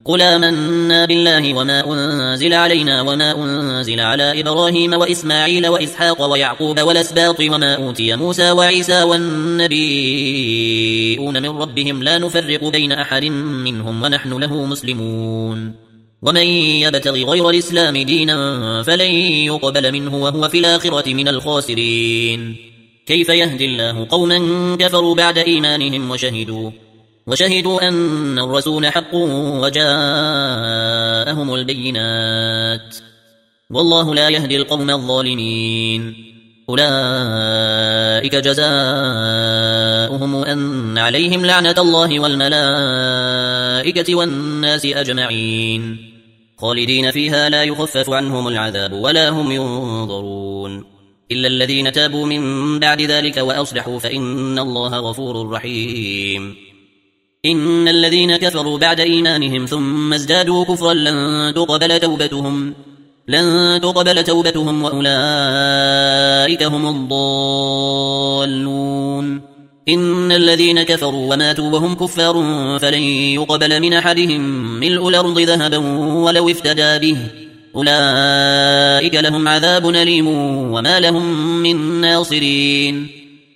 قل آمنا بالله وما أنزل علينا وما أنزل على إبراهيم وإسماعيل وإسحاق ويعقوب والأسباط وما أوتي موسى وعيسى والنبيون من ربهم لا نفرق بين أحد منهم ونحن له مسلمون ومن يبتغ غير الإسلام دينا فلن يقبل منه وهو في الآخرة من الخاسرين كيف يهدي الله قوما كفروا بعد إيمانهم وشهدوا أن الرسول حق وجاءهم البينات والله لا يهدي القوم الظالمين أولئك جزاؤهم أن عليهم لعنة الله والملائكة والناس أجمعين خالدين فيها لا يخفف عنهم العذاب ولا هم ينظرون إلا الذين تابوا من بعد ذلك وأصلحوا فإن الله غفور رحيم إن الذين كفروا بعد إيمانهم ثم ازدادوا كفرا لن تقبل توبتهم وأولئك هم الضالون إن الذين كفروا وماتوا وهم كفار فلن يقبل من أحدهم ملء الأرض ذهبا ولو افتدى به أولئك لهم عذاب أليم وما لهم من ناصرين